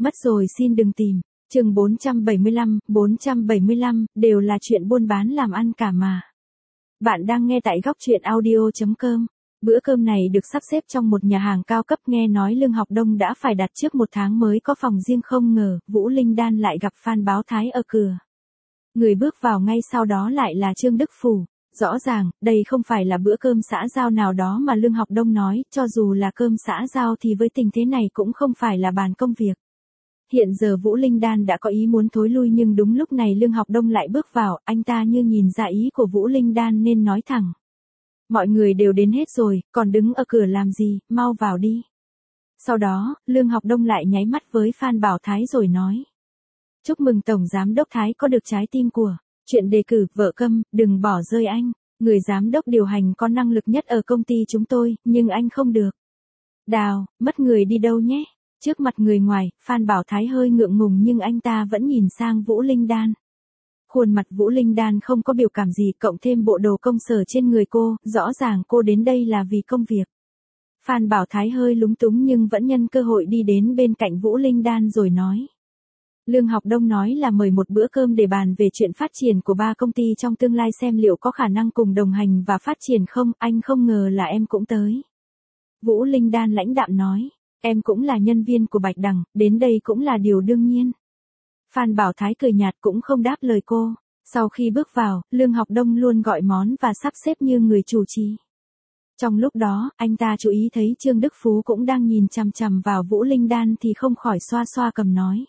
Mất rồi xin đừng tìm. Chương 475, đều là chuyện buôn bán làm ăn cả mà. Bạn đang nghe tại góc truyện audio.com. Bữa cơm này được sắp xếp trong một nhà hàng cao cấp, nghe nói Lương Học Đông đã phải đặt trước 1 tháng mới có phòng riêng, không ngờ Vũ Linh Đan lại gặp Phan Báo Thái ở cửa. Người bước vào ngay sau đó lại là Trương Đức Phủ. Rõ ràng, đây không phải là bữa cơm xã giao nào đó mà Lương Học Đông nói, cho dù là cơm xã giao thì với tình thế này cũng không phải là bàn công việc. Hiện giờ Vũ Linh Đan đã có ý muốn thối lui, nhưng đúng lúc này Lương Học Đông lại bước vào, anh ta như nhìn ra ý của Vũ Linh Đan nên nói thẳng. Mọi người đều đến hết rồi, còn đứng ở cửa làm gì, mau vào đi. Sau đó, Lương Học Đông lại nháy mắt với Phan Bảo Thái rồi nói. Chúc mừng Tổng Giám Đốc Thái có được trái tim của chuyện đề cử vợ Câm, đừng bỏ rơi anh. Người giám đốc điều hành có năng lực nhất ở công ty chúng tôi, nhưng anh không được. Đào, mất người đi đâu nhé. Trước mặt người ngoài, Phan Bảo Thái hơi ngượng ngùng nhưng anh ta vẫn nhìn sang Vũ Linh Đan. Khuôn mặt Vũ Linh Đan không có biểu cảm gì, cộng thêm bộ đồ công sở trên người cô, rõ ràng cô đến đây là vì công việc. Phan Bảo Thái hơi lúng túng nhưng vẫn nhân cơ hội đi đến bên cạnh Vũ Linh Đan rồi nói. Lương Học Đông nói là mời một bữa cơm để bàn về chuyện phát triển của 3 công ty trong tương lai, xem liệu có khả năng cùng đồng hành và phát triển không, anh không ngờ là em cũng tới. Vũ Linh Đan lãnh đạm nói, em cũng là nhân viên của Bạch Đằng, đến đây cũng là điều đương nhiên. Phan Bảo Thái cười nhạt cũng không đáp lời cô. Sau khi bước vào, Lương Học Đông luôn gọi món và sắp xếp như người chủ trì. Trong lúc đó, anh ta chú ý thấy Trương Đức Phú cũng đang nhìn chằm chằm vào Vũ Linh Đan thì không khỏi xoa xoa cầm nói.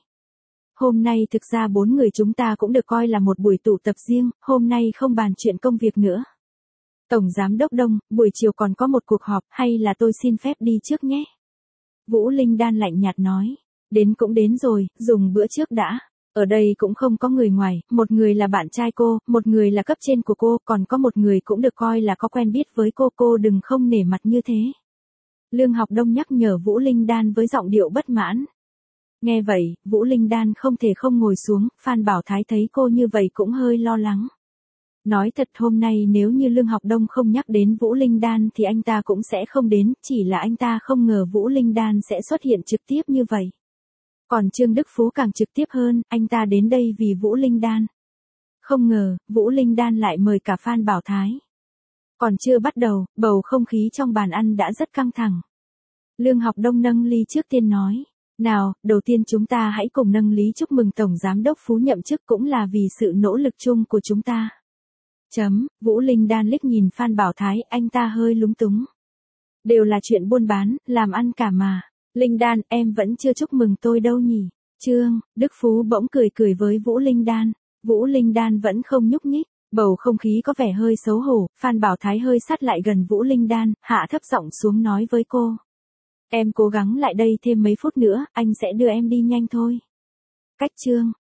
Hôm nay thực ra 4 người chúng ta cũng được coi là một buổi tụ tập riêng, hôm nay không bàn chuyện công việc nữa. Tổng Giám Đốc Đông, buổi chiều còn có một cuộc họp, hay là tôi xin phép đi trước nhé. Vũ Linh Đan lạnh nhạt nói, đến cũng đến rồi, dùng bữa trước đã. Ở đây cũng không có người ngoài, một người là bạn trai cô, một người là cấp trên của cô, còn có một người cũng được coi là có quen biết với cô đừng không nể mặt như thế. Lương Học Đông nhắc nhở Vũ Linh Đan với giọng điệu bất mãn. Nghe vậy, Vũ Linh Đan không thể không ngồi xuống, Phan Bảo Thái thấy cô như vậy cũng hơi lo lắng. Nói thật, hôm nay nếu như Lương Học Đông không nhắc đến Vũ Linh Đan thì anh ta cũng sẽ không đến, chỉ là anh ta không ngờ Vũ Linh Đan sẽ xuất hiện trực tiếp như vậy. Còn Trương Đức Phú càng trực tiếp hơn, anh ta đến đây vì Vũ Linh Đan. Không ngờ, Vũ Linh Đan lại mời cả Phan Bảo Thái. Còn chưa bắt đầu, bầu không khí trong bàn ăn đã rất căng thẳng. Lương Học Đông nâng ly trước tiên nói. Nào, đầu tiên chúng ta hãy cùng nâng ly chúc mừng Tổng Giám Đốc Phú nhậm chức, cũng là vì sự nỗ lực chung của chúng ta. Vũ Linh Đan liếc nhìn Phan Bảo Thái, anh ta hơi lúng túng. Đều là chuyện buôn bán, làm ăn cả mà. Linh Đan, em vẫn chưa chúc mừng tôi đâu nhỉ? Trương Đức Phú bỗng cười với Vũ Linh Đan. Vũ Linh Đan vẫn không nhúc nhích, bầu không khí có vẻ hơi xấu hổ, Phan Bảo Thái hơi sát lại gần Vũ Linh Đan, hạ thấp giọng xuống nói với cô. Em cố gắng lại đây thêm mấy phút nữa, anh sẽ đưa em đi nhanh thôi. Cách Trương